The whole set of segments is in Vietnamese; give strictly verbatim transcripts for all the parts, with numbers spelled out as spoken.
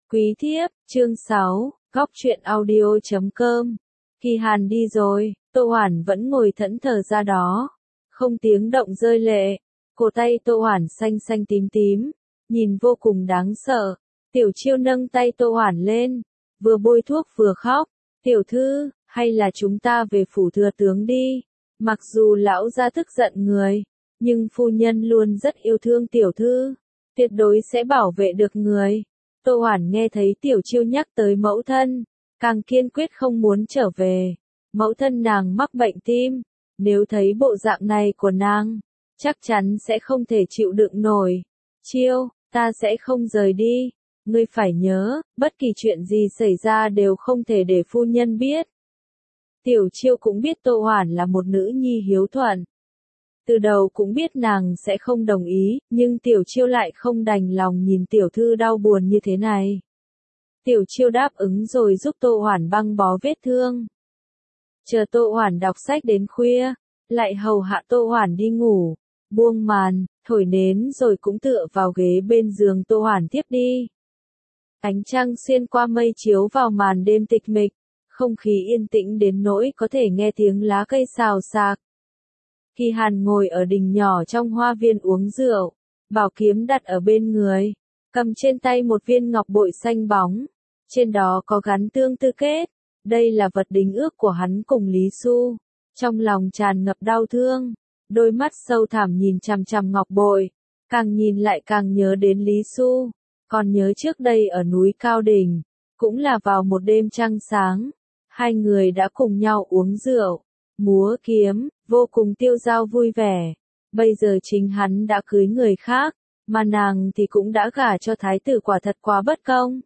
Quý thiếp, chương sáu, góc truyện audio chấm com. Kỳ Hàn đi rồi, Tô Hoản vẫn ngồi thẫn thờ ra đó, không tiếng động rơi lệ. Cổ tay Tô Hoản xanh xanh tím tím, nhìn vô cùng đáng sợ. Tiểu Chiêu nâng tay Tô Hoản lên, vừa bôi thuốc vừa khóc. Tiểu thư, hay là chúng ta về phủ thừa tướng đi. Mặc dù lão gia tức giận người, nhưng phu nhân luôn rất yêu thương tiểu thư, tuyệt đối sẽ bảo vệ được người. Tô Hoản nghe thấy Tiểu Chiêu nhắc tới mẫu thân, càng kiên quyết không muốn trở về. Mẫu thân nàng mắc bệnh tim, nếu thấy bộ dạng này của nàng, chắc chắn sẽ không thể chịu đựng nổi. Chiêu, ta sẽ không rời đi. Ngươi phải nhớ, bất kỳ chuyện gì xảy ra đều không thể để phu nhân biết. Tiểu Chiêu cũng biết Tô Hoản là một nữ nhi hiếu thuận. Từ đầu cũng biết nàng sẽ không đồng ý, nhưng Tiểu Chiêu lại không đành lòng nhìn tiểu thư đau buồn như thế này. Tiểu Chiêu đáp ứng rồi giúp Tô Hoản băng bó vết thương. Chờ Tô Hoản đọc sách đến khuya, lại hầu hạ Tô Hoản đi ngủ, buông màn, thổi nến rồi cũng tựa vào ghế bên giường Tô Hoản tiếp đi. Ánh trăng xuyên qua mây chiếu vào màn đêm tịch mịch, không khí yên tĩnh đến nỗi có thể nghe tiếng lá cây xào xạc. Kỳ Hàn ngồi ở đình nhỏ trong hoa viên uống rượu, bảo kiếm đặt ở bên người, cầm trên tay một viên ngọc bội xanh bóng, trên đó có gắn tương tư kết, đây là vật đính ước của hắn cùng Lý Xu. Trong lòng tràn ngập đau thương, đôi mắt sâu thẳm nhìn chằm chằm ngọc bội, càng nhìn lại càng nhớ đến Lý Xu, còn nhớ trước đây ở núi Cao Đỉnh, cũng là vào một đêm trăng sáng, hai người đã cùng nhau uống rượu, múa kiếm, vô cùng tiêu dao vui vẻ. Bây giờ chính hắn đã cưới người khác, mà nàng thì cũng đã gả cho thái tử, quả thật quá bất công.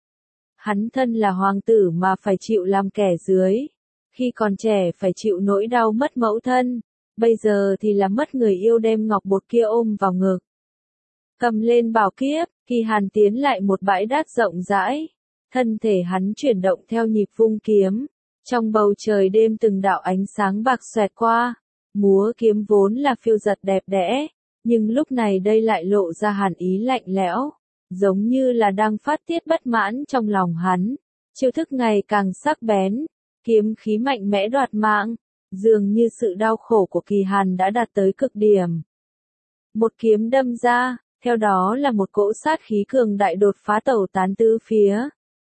Hắn thân là hoàng tử mà phải chịu làm kẻ dưới, khi còn trẻ phải chịu nỗi đau mất mẫu thân, bây giờ thì là mất người yêu đem ngọc bội kia ôm vào ngực. Cầm lên bảo kiếp, Kỳ Hàn tiến lại một bãi đát rộng rãi, thân thể hắn chuyển động theo nhịp vung kiếm. Trong bầu trời đêm từng đạo ánh sáng bạc xoẹt qua, múa kiếm vốn là phiêu giật đẹp đẽ, nhưng lúc này đây lại lộ ra hàn ý lạnh lẽo, giống như là đang phát tiết bất mãn trong lòng hắn. Chiêu thức ngày càng sắc bén, kiếm khí mạnh mẽ đoạt mạng, dường như sự đau khổ của Kỳ Hàn đã đạt tới cực điểm. Một kiếm đâm ra, theo đó là một cỗ sát khí cường đại đột phá tẩu tán tứ phía.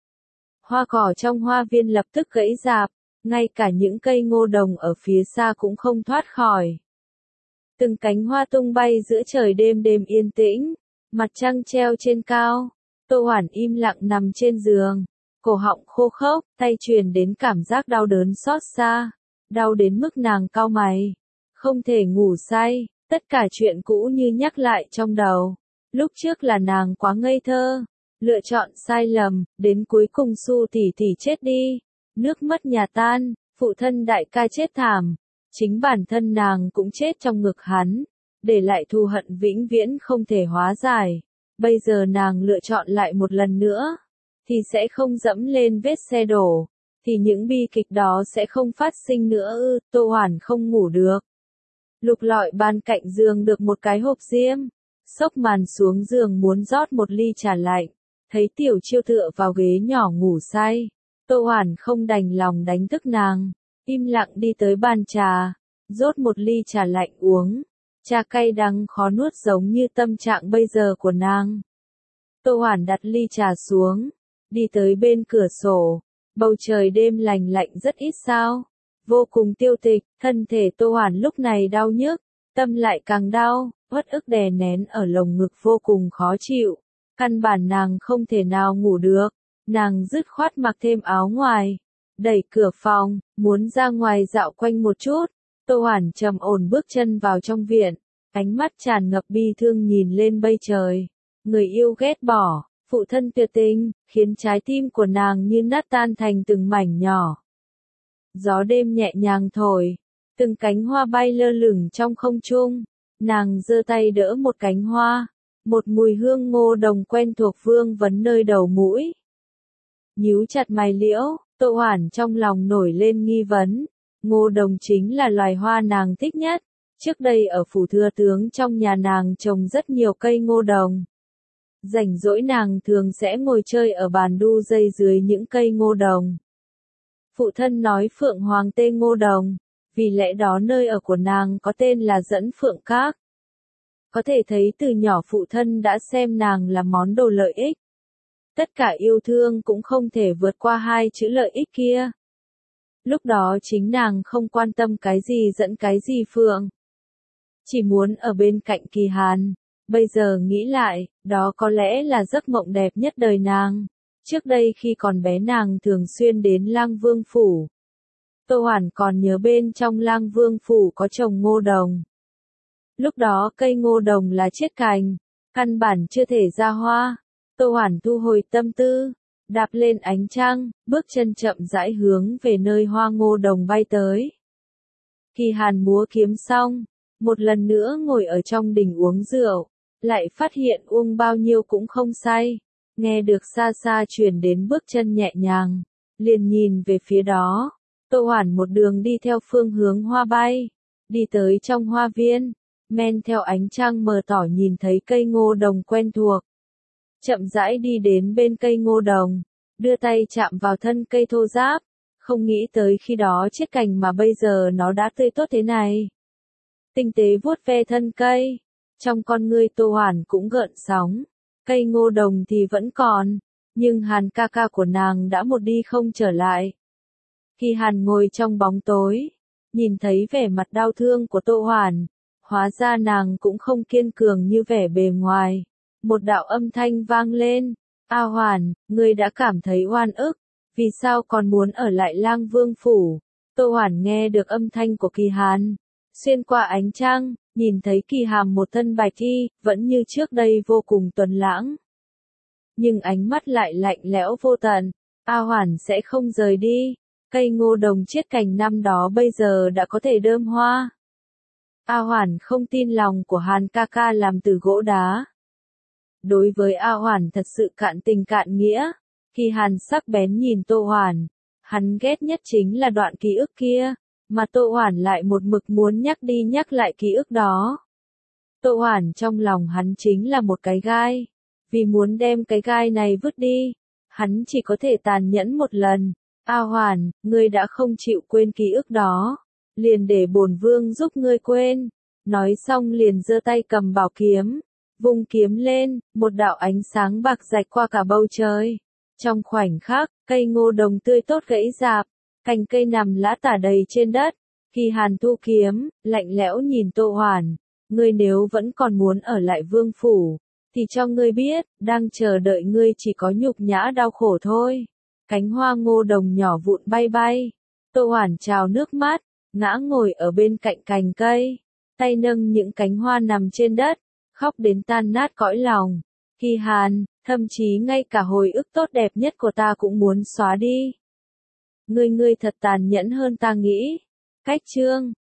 Hoa cỏ trong hoa viên lập tức gãy rạp, ngay cả những cây ngô đồng ở phía xa cũng không thoát khỏi. Từng cánh hoa tung bay giữa trời đêm đêm yên tĩnh, mặt trăng treo trên cao. Tô Hoản im lặng nằm trên giường, cổ họng khô khốc, tay truyền đến cảm giác đau đớn xót xa, đau đến mức nàng cau mày, không thể ngủ say, tất cả chuyện cũ như nhắc lại trong đầu. Lúc trước là nàng quá ngây thơ, lựa chọn sai lầm, đến cuối cùng Su tỷ tỷ chết đi, nước mất nhà tan, phụ thân đại ca chết thảm, chính bản thân nàng cũng chết trong ngực hắn, để lại thù hận vĩnh viễn không thể hóa giải. Bây giờ nàng lựa chọn lại một lần nữa, thì sẽ không dẫm lên vết xe đổ, thì những bi kịch đó sẽ không phát sinh nữa ư. Tô Hoản không ngủ được. Lục lọi ban cạnh giường được một cái hộp diêm, xốc màn xuống giường muốn rót một ly trà lạnh, thấy Tiểu Chiêu tựa vào ghế nhỏ ngủ say. Tô Hoản không đành lòng đánh thức nàng, im lặng đi tới bàn trà, rót một ly trà lạnh uống, trà cay đắng khó nuốt giống như tâm trạng bây giờ của nàng. Tô Hoản đặt ly trà xuống, đi tới bên cửa sổ, bầu trời đêm lành lạnh rất ít sao, vô cùng tiêu tịch, thân thể Tô Hoản lúc này đau nhức, tâm lại càng đau, uất ức đè nén ở lồng ngực vô cùng khó chịu, căn bản nàng không thể nào ngủ được. Nàng dứt khoát mặc thêm áo ngoài, đẩy cửa phòng, muốn ra ngoài dạo quanh một chút. Tô Hoản trầm ổn bước chân vào trong viện, ánh mắt tràn ngập bi thương nhìn lên bầu trời. Người yêu ghét bỏ, phụ thân tuyệt tình, khiến trái tim của nàng như nát tan thành từng mảnh nhỏ. Gió đêm nhẹ nhàng thổi, từng cánh hoa bay lơ lửng trong không trung. Nàng giơ tay đỡ một cánh hoa, một mùi hương ngô đồng quen thuộc vương vấn nơi đầu mũi. Nhíu chặt mày liễu, Tô Hoản trong lòng nổi lên nghi vấn, ngô đồng chính là loài hoa nàng thích nhất, trước đây ở phủ thừa tướng trong nhà nàng trồng rất nhiều cây ngô đồng. Rảnh rỗi nàng thường sẽ ngồi chơi ở bàn đu dây dưới những cây ngô đồng. Phụ thân nói Phượng Hoàng tê ngô đồng, vì lẽ đó nơi ở của nàng có tên là Dẫn Phượng Các. Có thể thấy từ nhỏ phụ thân đã xem nàng là món đồ lợi ích. Tất cả yêu thương cũng không thể vượt qua hai chữ lợi ích kia. Lúc đó chính nàng không quan tâm cái gì dẫn cái gì Phượng. Chỉ muốn ở bên cạnh Kỳ Hàn. Bây giờ nghĩ lại, đó có lẽ là giấc mộng đẹp nhất đời nàng. Trước đây khi còn bé nàng thường xuyên đến Lang Vương Phủ. Tô Hoản còn nhớ bên trong Lang Vương Phủ có trồng ngô đồng. Lúc đó cây ngô đồng là chết cành, căn bản chưa thể ra hoa. Tô Hoản thu hồi tâm tư, đạp lên ánh trăng, bước chân chậm rãi hướng về nơi hoa ngô đồng bay tới. Kỳ Hàn múa kiếm xong, một lần nữa ngồi ở trong đình uống rượu, lại phát hiện uống bao nhiêu cũng không say, nghe được xa xa truyền đến bước chân nhẹ nhàng, liền nhìn về phía đó. Tô Hoản một đường đi theo phương hướng hoa bay, đi tới trong hoa viên, men theo ánh trăng mờ tỏ nhìn thấy cây ngô đồng quen thuộc. Chậm rãi đi đến bên cây ngô đồng, đưa tay chạm vào thân cây thô ráp, không nghĩ tới khi đó chết cành mà bây giờ nó đã tươi tốt thế này. Tinh tế vuốt ve thân cây, trong con ngươi Tô Hoản cũng gợn sóng, cây ngô đồng thì vẫn còn, nhưng Hàn ca ca của nàng đã một đi không trở lại. Khi Hàn ngồi trong bóng tối, nhìn thấy vẻ mặt đau thương của Tô Hoản, hóa ra nàng cũng không kiên cường như vẻ bề ngoài. Một đạo âm thanh vang lên, A Hoản, ngươi đã cảm thấy oan ức, vì sao còn muốn ở lại Lang Vương Phủ? Tô Hoản nghe được âm thanh của Kỳ Hàn, xuyên qua ánh trăng, nhìn thấy Kỳ Hàm một thân bạch y, vẫn như trước đây vô cùng tuấn lãng. Nhưng ánh mắt lại lạnh lẽo vô tận, A Hoản sẽ không rời đi, cây ngô đồng chết cành năm đó bây giờ đã có thể đơm hoa. A Hoản không tin lòng của Hàn ca ca làm từ gỗ đá. Đối với A Hoản thật sự cạn tình cạn nghĩa, khi Hàn sắc bén nhìn Tô Hoản, hắn ghét nhất chính là đoạn ký ức kia, mà Tô Hoản lại một mực muốn nhắc đi nhắc lại ký ức đó. Tô Hoản trong lòng hắn chính là một cái gai, vì muốn đem cái gai này vứt đi, hắn chỉ có thể tàn nhẫn một lần. A Hoản, ngươi đã không chịu quên ký ức đó, liền để bổn vương giúp ngươi quên. Nói xong liền giơ tay cầm bảo kiếm, vung kiếm lên, một đạo ánh sáng bạc rạch qua cả bầu trời. Trong khoảnh khắc, cây ngô đồng tươi tốt gãy rạp, cành cây nằm lã tả đầy trên đất. Khi Hàn thu kiếm, lạnh lẽo nhìn Tô Hoản, ngươi nếu vẫn còn muốn ở lại vương phủ, thì cho ngươi biết, đang chờ đợi ngươi chỉ có nhục nhã đau khổ thôi. Cánh hoa ngô đồng nhỏ vụn bay bay, Tô Hoản trào nước mắt, ngã ngồi ở bên cạnh cành cây, tay nâng những cánh hoa nằm trên đất, khóc đến tan nát cõi lòng. Kỳ Hàn, thậm chí ngay cả hồi ức tốt đẹp nhất của ta cũng muốn xóa đi. Ngươi ngươi thật tàn nhẫn hơn ta nghĩ. Cách chương